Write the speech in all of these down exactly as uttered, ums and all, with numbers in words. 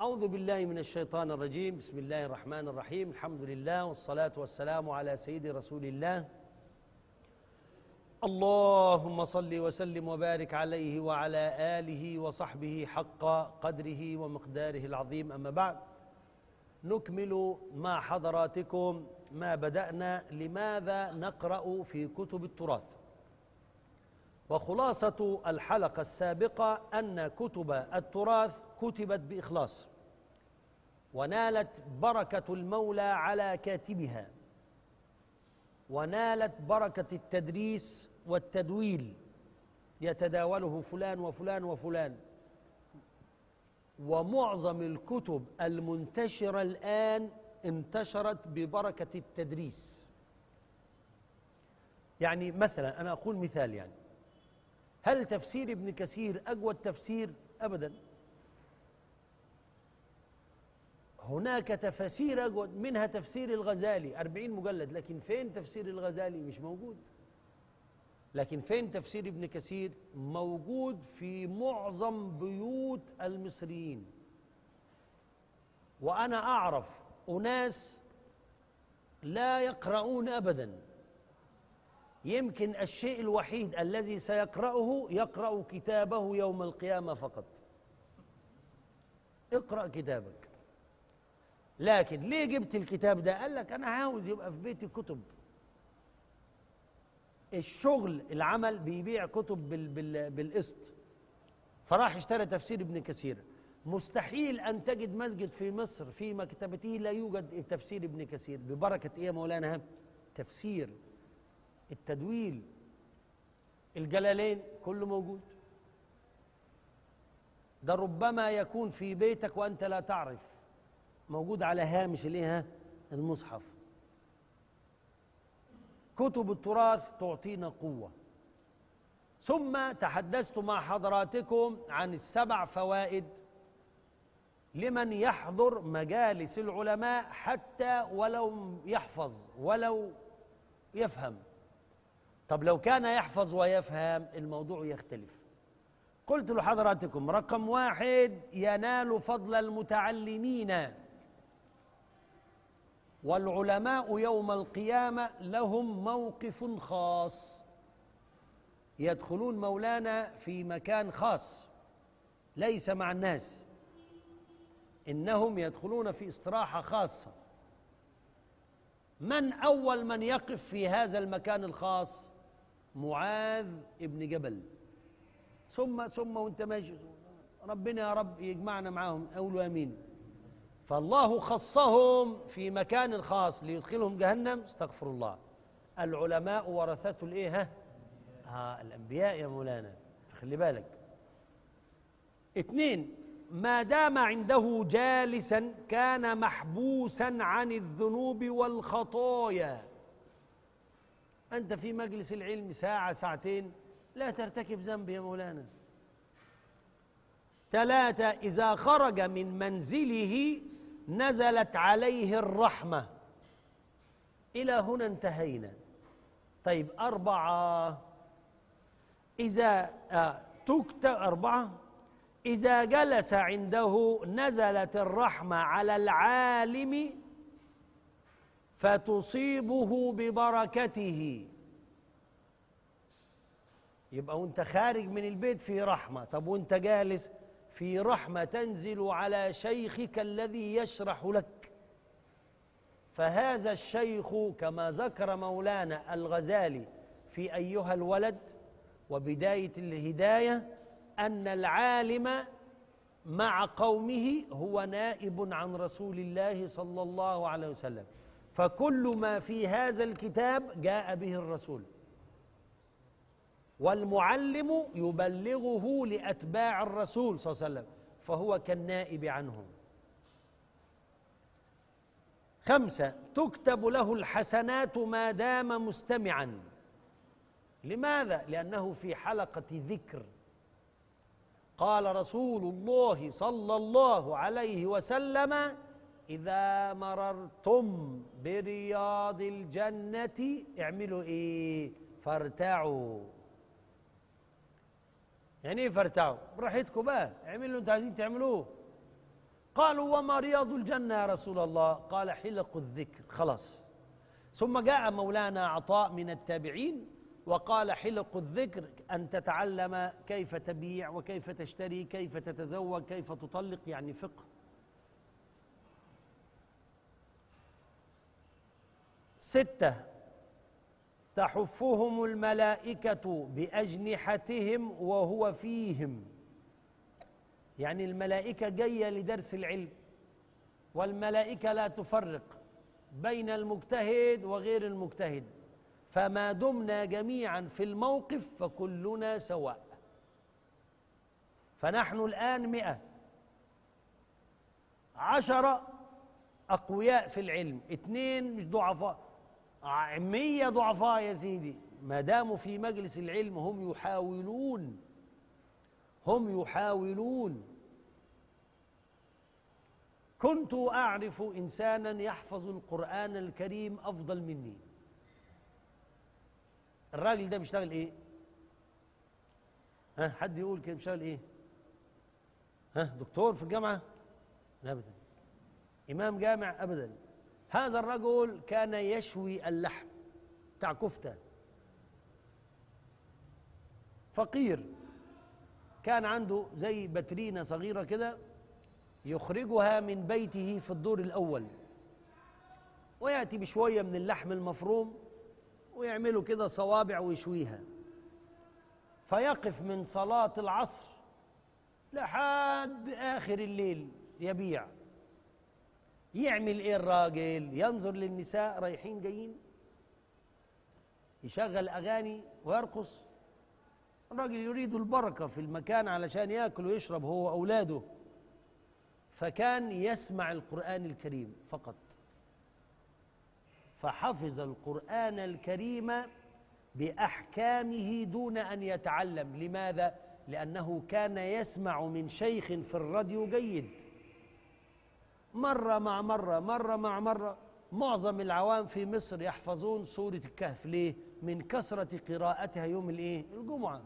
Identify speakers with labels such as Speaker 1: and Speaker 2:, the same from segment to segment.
Speaker 1: أعوذ بالله من الشيطان الرجيم. بسم الله الرحمن الرحيم. الحمد لله والصلاة والسلام على سيد رسول الله. اللهم صل وسلم وبارك عليه وعلى آله وصحبه حق قدره ومقداره العظيم. أما بعد، نكمل مع حضراتكم ما بدأنا. لماذا نقرأ في كتب التراث؟ وخلاصة الحلقة السابقة أن كتب التراث كتبت بإخلاص، ونالت بركة المولى على كاتبها، ونالت بركة التدريس والتدويل، يتداوله فلان وفلان وفلان. ومعظم الكتب المنتشرة الآن انتشرت ببركة التدريس. يعني مثلا أنا أقول مثال، يعني هل تفسير ابن كثير أجود تفسير؟ أبدا، هناك تفاسير أجود، منها تفسير الغزالي أربعين مجلد، لكن فين تفسير الغزالي؟ مش موجود. لكن فين تفسير ابن كثير؟ موجود في معظم بيوت المصريين. وأنا أعرف أناس لا يقرؤون أبدا، يمكن الشيء الوحيد الذي سيقرأه يقرأ كتابه يوم القيامة فقط. اقرأ كتابك. لكن ليه جبت الكتاب ده؟ قال لك أنا عاوز يبقى في بيتي كتب. الشغل العمل بيبيع كتب بال بال بالقسط، فراح اشترى تفسير ابن كثير. مستحيل أن تجد مسجد في مصر في مكتبته لا يوجد تفسير ابن كثير. ببركة إيه يا مولانا؟ تفسير، التدويل، الجلالين، كله موجود. ده ربما يكون في بيتك وأنت لا تعرف، موجود على هامش الايه المصحف. كتب التراث تعطينا قوة. ثم تحدثت مع حضراتكم عن السبع فوائد لمن يحضر مجالس العلماء، حتى ولو يحفظ ولو يفهم. طب لو كان يحفظ ويفهم الموضوع يختلف. قلت لحضراتكم رقم واحد: ينال فضل المتعلمين، والعلماء يوم القيامة لهم موقف خاص. يدخلون مولانا في مكان خاص ليس مع الناس، إنهم يدخلون في استراحة خاصة. من أول من يقف في هذا المكان الخاص؟ معاذ ابن جبل. ثم ثم وانت ماشي، ربنا يا رب يجمعنا معاهم، قولوا امين. فالله خصهم في مكان خاص ليدخلهم جهنم، استغفر الله. العلماء ورثة الايه ها آه الانبياء يا مولانا، فخلي بالك. اثنين: ما دام عنده جالسا كان محبوسا عن الذنوب والخطايا. أنت في مجلس العلم ساعة ساعتين لا ترتكب ذنب يا مولانا. ثلاثة: إذا خرج من منزله نزلت عليه الرحمة. إلى هنا انتهينا. طيب أربعة: إذا آه تكتب أربعة إذا جلس عنده نزلت الرحمة على العالم فتصيبه ببركته. يبقى وانت خارج من البيت في رحمة، طب وانت جالس في رحمة تنزل على شيخك الذي يشرح لك. فهذا الشيخ كما ذكر مولانا الغزالي في أيها الولد وبداية الهداية أن العالم مع قومه هو نائب عن رسول الله صلى الله عليه وسلم. فكل ما في هذا الكتاب جاء به الرسول، والمعلم يبلغه لأتباع الرسول صلى الله عليه وسلم، فهو كالنائب عنهم. خمسة: تكتب له الحسنات ما دام مستمعا. لماذا؟ لأنه في حلقة ذكر. قال رسول الله صلى الله عليه وسلم: إذا مررتم برياض الجنة اعملوا إيه؟ فارتعوا. يعني إيه فارتعوا؟ براحتكم بقى، اعملوا اللي أنتوا عايزين تعملوه. قالوا وما رياض الجنة يا رسول الله؟ قال حلق الذكر. خلاص. ثم جاء مولانا عطاء من التابعين وقال حلق الذكر أن تتعلم كيف تبيع وكيف تشتري، كيف تتزوج، كيف تطلق، يعني فقه. ستة، تحفهم الملائكة بأجنحتهم وهو فيهم، يعني الملائكة جاية لدرس العلم، والملائكة لا تفرق بين المجتهد وغير المجتهد، فما دمنا جميعا في الموقف فكلنا سواء. فنحن الآن مئة، عشرة أقوياء في العلم، اثنين مش ضعفاء، مية ضعفاء يا سيدي، ما داموا في مجلس العلم هم يحاولون هم يحاولون. كنت أعرف إنسانا يحفظ القرآن الكريم أفضل مني. الراجل ده بيشتغل إيه؟ ها حد يقول كده بيشتغل إيه؟ ها دكتور في الجامعة؟ لا أبدا. إمام جامع؟ أبدا. هذا الرجل كان يشوي اللحم بتاع كفتة، فقير، كان عنده زي بترينة صغيرة كده يخرجها من بيته في الدور الأول، ويأتي بشوية من اللحم المفروم ويعملوا كده صوابع ويشويها، فيقف من صلاة العصر لحد آخر الليل يبيع. يعمل إيه الراجل؟ ينظر للنساء رايحين جايين، يشغل أغاني ويرقص. الراجل يريد البركة في المكان علشان يأكل ويشرب هو وأولاده، فكان يسمع القرآن الكريم فقط، فحفظ القرآن الكريم بأحكامه دون أن يتعلم. لماذا؟ لأنه كان يسمع من شيخ في الراديو جيد، مرة مع مرة مرة مع مرة. معظم العوام في مصر يحفظون سورة الكهف. ليه؟ من كثرة قراءتها يوم الإيه؟ الجمعة.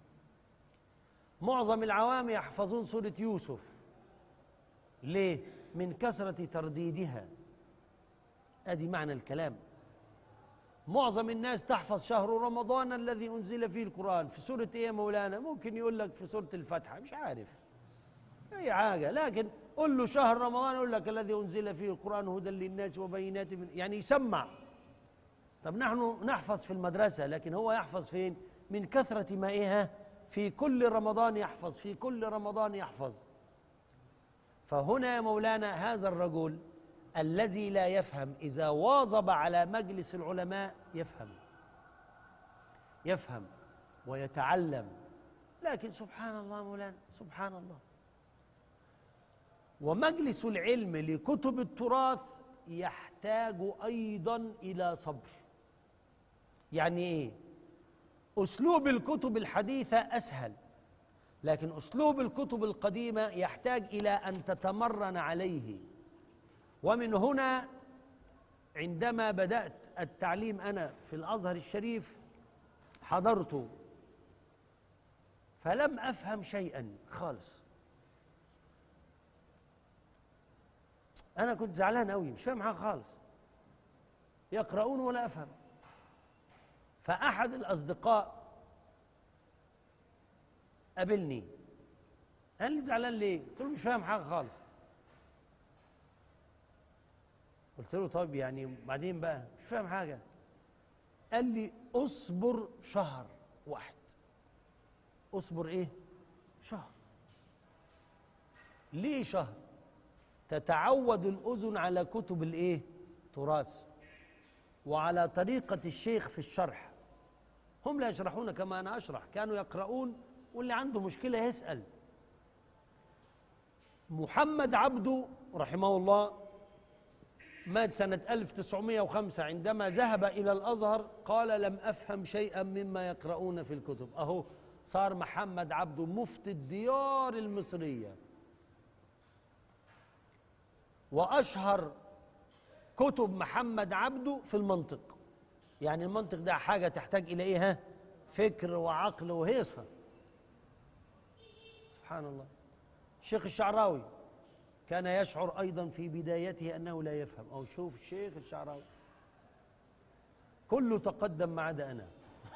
Speaker 1: معظم العوام يحفظون سورة يوسف. ليه؟ من كثرة ترديدها. أدي معنى الكلام. معظم الناس تحفظ شهر رمضان الذي أنزل فيه القرآن. في سورة إيه يا مولانا؟ ممكن يقول لك في سورة الفاتحة، مش عارف أي حاجة، لكن قل له شهر رمضان يقول لك الذي أنزل فيه القرآن هدى للناس وبينات من، يعني يسمع. طب نحن نحفظ في المدرسة، لكن هو يحفظ فين؟ من كثرة ما إيه؟ في كل رمضان يحفظ، في كل رمضان يحفظ. فهنا يا مولانا هذا الرجل الذي لا يفهم إذا واظب على مجلس العلماء يفهم يفهم ويتعلم. لكن سبحان الله مولانا، سبحان الله. ومجلس العلم لكتب التراث يحتاج أيضا إلى صبر. يعني إيه؟ أسلوب الكتب الحديثة أسهل، لكن أسلوب الكتب القديمة يحتاج إلى أن تتمرن عليه. ومن هنا عندما بدأت التعليم أنا في الأزهر الشريف حضرت فلم أفهم شيئا خالص. أنا كنت زعلان أوي، مش فاهم حاجة خالص، يقرؤون ولا أفهم. فأحد الأصدقاء قابلني قال لي زعلان ليه؟ قلت له مش فاهم حاجة خالص. قلت له طيب يعني بعدين بقى؟ مش فاهم حاجة. قال لي اصبر شهر واحد. اصبر ايه؟ شهر. ليه شهر؟ تتعود الأذن على كتب الايه؟ تراث، وعلى طريقة الشيخ في الشرح. هم لا يشرحون كما أنا أشرح، كانوا يقرؤون، واللي عنده مشكلة يسأل. محمد عبده رحمه الله مات سنة ألف وتسعمائة وخمسة. عندما ذهب إلى الأزهر قال لم أفهم شيئا مما يقرؤون في الكتب. أهو صار محمد عبده مفتي الديار المصرية، وأشهر كتب محمد عبده في المنطق. يعني المنطق ده حاجة تحتاج إلى إيه؟ فكر وعقل وهيصة. سبحان الله. الشيخ الشعراوي كان يشعر أيضا في بدايته أنه لا يفهم. أو شوف الشيخ الشعراوي كله تقدم ما عدا أنا.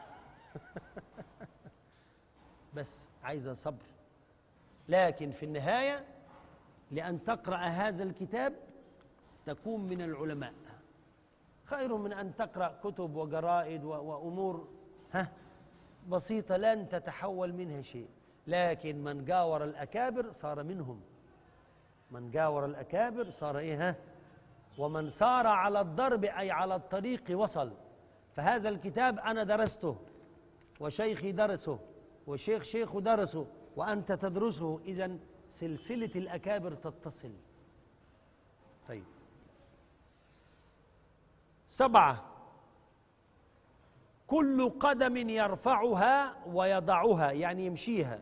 Speaker 1: بس عايزة صبر. لكن في النهاية لأن تقرأ هذا الكتاب تكون من العلماء خير من أن تقرأ كتب وجرائد وأمور ها بسيطة لن تتحول منها شيء. لكن من جاور الأكابر صار منهم، من جاور الأكابر صار إيه ها، ومن سار على الضرب أي على الطريق وصل. فهذا الكتاب أنا درسته وشيخي درسه وشيخ شيخه درسه وأنت تدرسه، إذن سلسلة الأكابر تتصل. طيب سبعة، كل قدم يرفعها ويضعها يعني يمشيها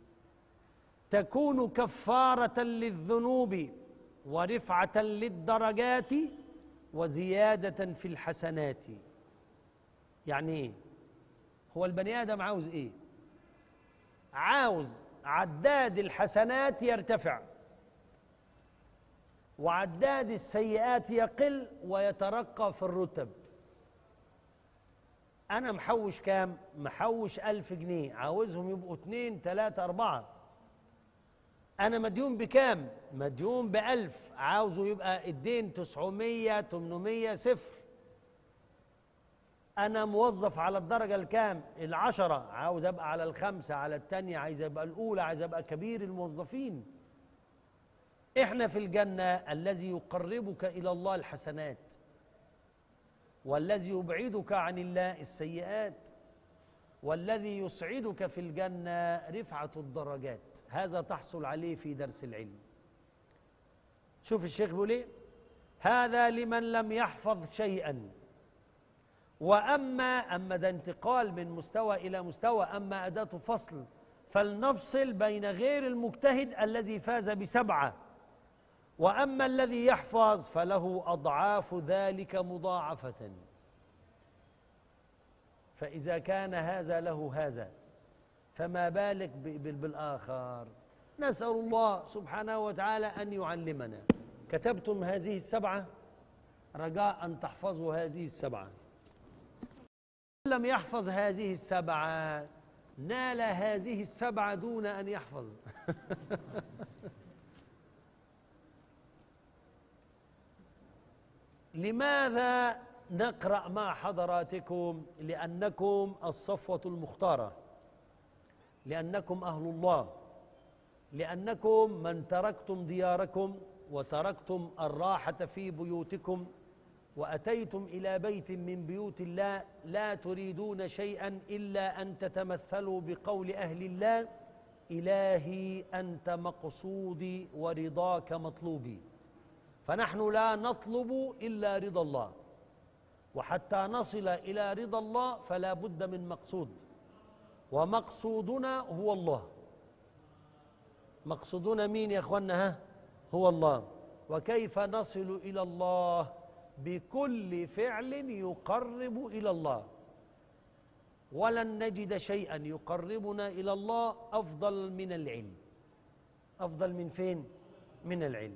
Speaker 1: تكون كفارة للذنوب ورفعة للدرجات وزيادة في الحسنات. يعني ايه؟ هو البني آدم عاوز ايه؟ عاوز عداد الحسنات يرتفع وعداد السيئات يقل ويترقى في الرتب. أنا محوش كام؟ محوش ألف جنيه، عاوزهم يبقوا اتنين تلاتة أربعة. أنا مديون بكام؟ مديون بألف، عاوزه يبقى الدين تسعمية تمنمية صفر. أنا موظف على الدرجة الكام؟ العشرة، عاوز أبقى على الخمسة، على التانية عايز أبقى الأولى، عايز أبقى كبير الموظفين. إحنا في الجنة الذي يقربك إلى الله الحسنات، والذي يبعدك عن الله السيئات، والذي يسعدك في الجنة رفعة الدرجات. هذا تحصل عليه في درس العلم. شوف الشيخ بيقول ايه؟ هذا لمن لم يحفظ شيئا. وأما أما ده انتقال من مستوى إلى مستوى، أما أداة فصل فلنفصل بين غير المجتهد الذي فاز بسبعة، وأما الذي يحفظ فله أضعاف ذلك مضاعفة. فإذا كان هذا له هذا فما بالك بالآخر. نسأل الله سبحانه وتعالى أن يعلمنا. كتبتم هذه السبعة رجاء أن تحفظوا هذه السبعة. من لم يحفظ هذه السبعة نال هذه السبعة دون أن يحفظ. لماذا نقرأ مع حضراتكم؟ لأنكم الصفوة المختارة، لأنكم أهل الله، لأنكم من تركتم دياركم وتركتم الراحة في بيوتكم وأتيتم إلى بيت من بيوت الله لا تريدون شيئا إلا أن تتمثلوا بقول أهل الله: إلهي أنت مقصودي ورضاك مطلوبي. فنحن لا نطلب إلا رضا الله، وحتى نصل إلى رضا الله فلا بد من مقصود، ومقصودنا هو الله. مقصودنا مين يا أخوانا؟ ها؟ هو الله. وكيف نصل إلى الله؟ بكل فعل يقرب إلى الله، ولن نجد شيئا يقربنا إلى الله أفضل من العلم. أفضل من فين؟ من العلم.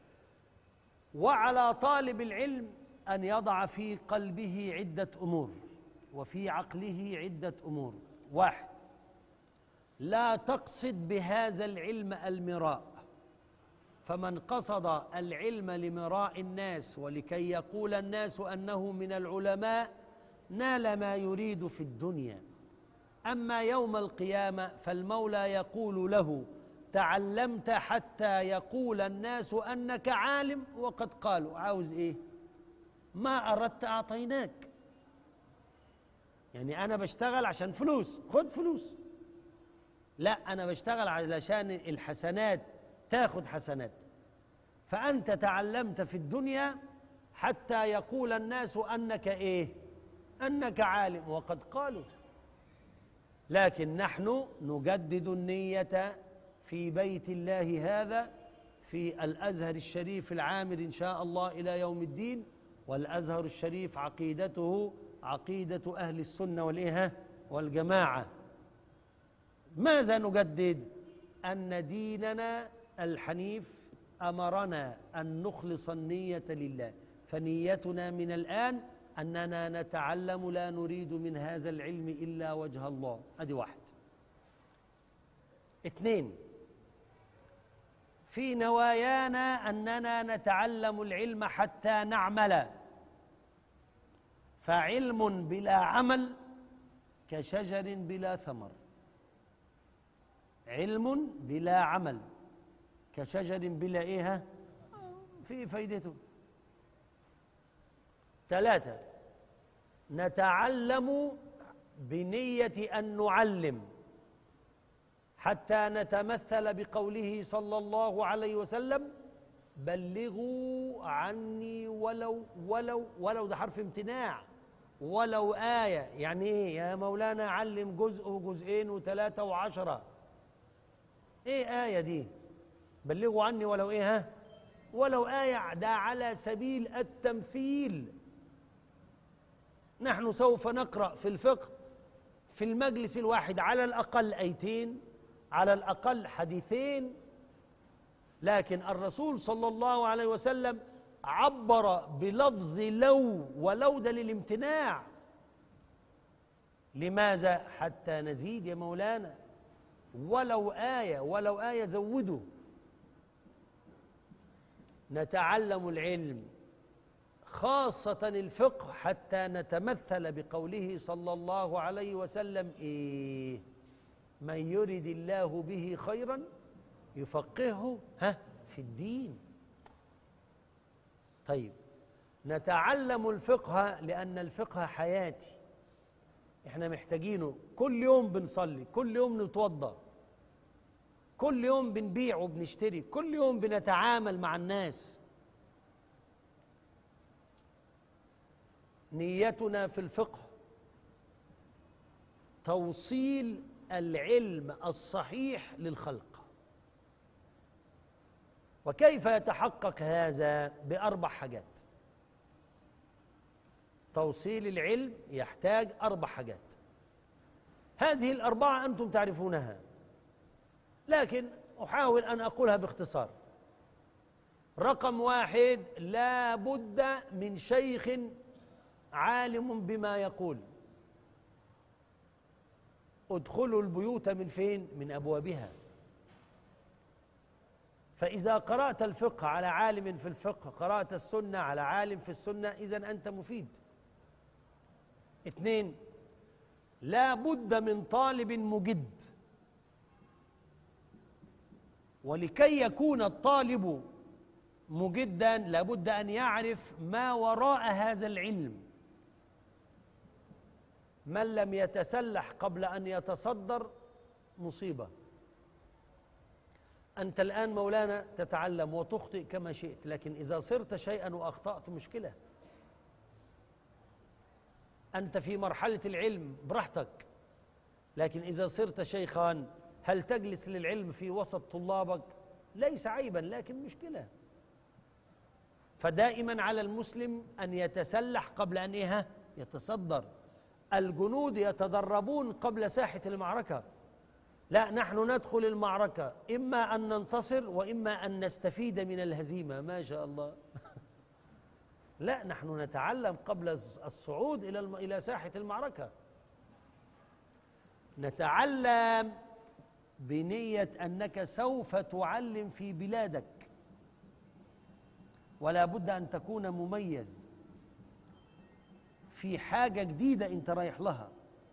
Speaker 1: وعلى طالب العلم أن يضع في قلبه عدة أمور وفي عقله عدة أمور. واحد، لا تقصد بهذا العلم المراء، فمن قصد العلم لمراء الناس ولكي يقول الناس أنه من العلماء نال ما يريد في الدنيا. أما يوم القيامة فالمولى يقول له: تعلمت حتى يقول الناس أنك عالم وقد قالوا. عاوز إيه؟ ما أردت أعطيناك. يعني أنا بشتغل عشان فلوس، خد فلوس. لا، أنا بشتغل علشان الحسنات، تاخد حسنات. فأنت تعلمت في الدنيا حتى يقول الناس أنك إيه؟ أنك عالم وقد قالوا. لكن نحن نجدد النية في بيت الله هذا، في الأزهر الشريف العامر إن شاء الله إلى يوم الدين. والأزهر الشريف عقيدته عقيدة أهل السنة والإيه والجماعة. ماذا نجدد؟ أن ديننا الحنيف أمرنا أن نخلص النية لله، فنيتنا من الآن أننا نتعلم لا نريد من هذا العلم إلا وجه الله. أدي واحد. اثنين، في نوايانا أننا نتعلم العلم حتى نعمل، فعلم بلا عمل كشجر بلا ثمر. علم بلا عمل كشجر بلا إيه؟ في فايدته. ثلاثة، نتعلم بنية أن نعلم حتى نتمثل بقوله صلى الله عليه وسلم: بلغوا عني ولو ولو ولو ده حرف امتناع، ولو آية. يعني إيه يا مولانا؟ علم جزء وجزئين وثلاثة وعشرة. إيه آية دي؟ بلغوا عني ولو إيه؟ ها؟ ولو آية. ده على سبيل التمثيل. نحن سوف نقرأ في الفقه في المجلس الواحد على الأقل آيتين، على الأقل حديثين، لكن الرسول صلى الله عليه وسلم عبر بلفظ لو، ولو ده للامتناع. لماذا؟ حتى نزيد يا مولانا. ولو آية، ولو آية زودوا. نتعلم العلم خاصة الفقه حتى نتمثل بقوله صلى الله عليه وسلم: إيه؟ من يرد الله به خيرا يفقهه ها في الدين. طيب، نتعلم الفقه لأن الفقه حياتي، احنا محتاجينه. كل يوم بنصلي، كل يوم نتوضأ، كل يوم بنبيع وبنشتري، كل يوم بنتعامل مع الناس. نيتنا في الفقه توصيل العلم الصحيح للخلق. وكيف يتحقق هذا؟ بأربع حاجات. توصيل العلم يحتاج أربع حاجات. هذه الأربعة أنتم تعرفونها، لكن أحاول أن أقولها باختصار. رقم واحد: لا بد من شيخ عالم بما يقول. ادخلوا البيوت من فين؟ من أبوابها. فإذا قرأت الفقه على عالم في الفقه، قرأت السنة على عالم في السنة، إذن أنت مفيد. اثنين: لا بد من طالب مجد. ولكي يكون الطالب مجدا لا بد أن يعرف ما وراء هذا العلم. من لم يتسلح قبل أن يتصدر مصيبة. أنت الآن مولانا تتعلم وتخطئ كما شئت، لكن إذا صرت شيئا وأخطأت مشكلة. أنت في مرحلة العلم براحتك، لكن إذا صرت شيخا هل تجلس للعلم في وسط طلابك؟ ليس عيبا، لكن مشكلة. فدائما على المسلم أن يتسلح قبل أن إيه؟ يتصدر. الجنود يتدربون قبل ساحة المعركة. لا، نحن ندخل المعركة إما أن ننتصر وإما أن نستفيد من الهزيمة. ما شاء الله. لا، نحن نتعلم قبل الصعود إلى إلى ساحة المعركة. نتعلم بنية أنك سوف تعلم في بلادك، ولا بد أن تكون مميز في حاجة جديدة أنت رايح لها.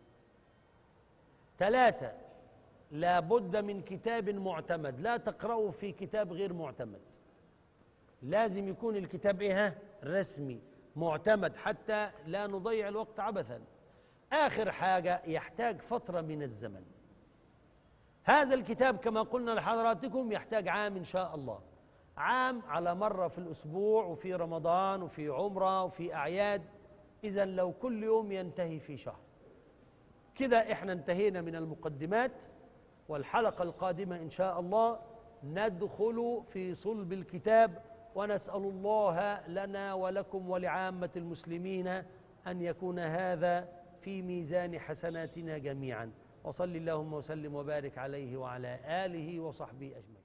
Speaker 1: ثلاثة: لا بد من كتاب معتمد، لا تقرأه في كتاب غير معتمد. لازم يكون الكتاب إيه؟ رسمي معتمد، حتى لا نضيع الوقت عبثا. آخر حاجة: يحتاج فترة من الزمن. هذا الكتاب كما قلنا لحضراتكم يحتاج عام إن شاء الله، عام على مرة في الأسبوع، وفي رمضان، وفي عمرة، وفي أعياد. إذن لو كل يوم ينتهي في شهر. كده إحنا انتهينا من المقدمات، والحلقة القادمة إن شاء الله ندخل في صلب الكتاب، ونسأل الله لنا ولكم ولعامة المسلمين أن يكون هذا في ميزان حسناتنا جميعا. وصل اللهم وسلم وبارك عليه وعلى آله وصحبه أجمعين.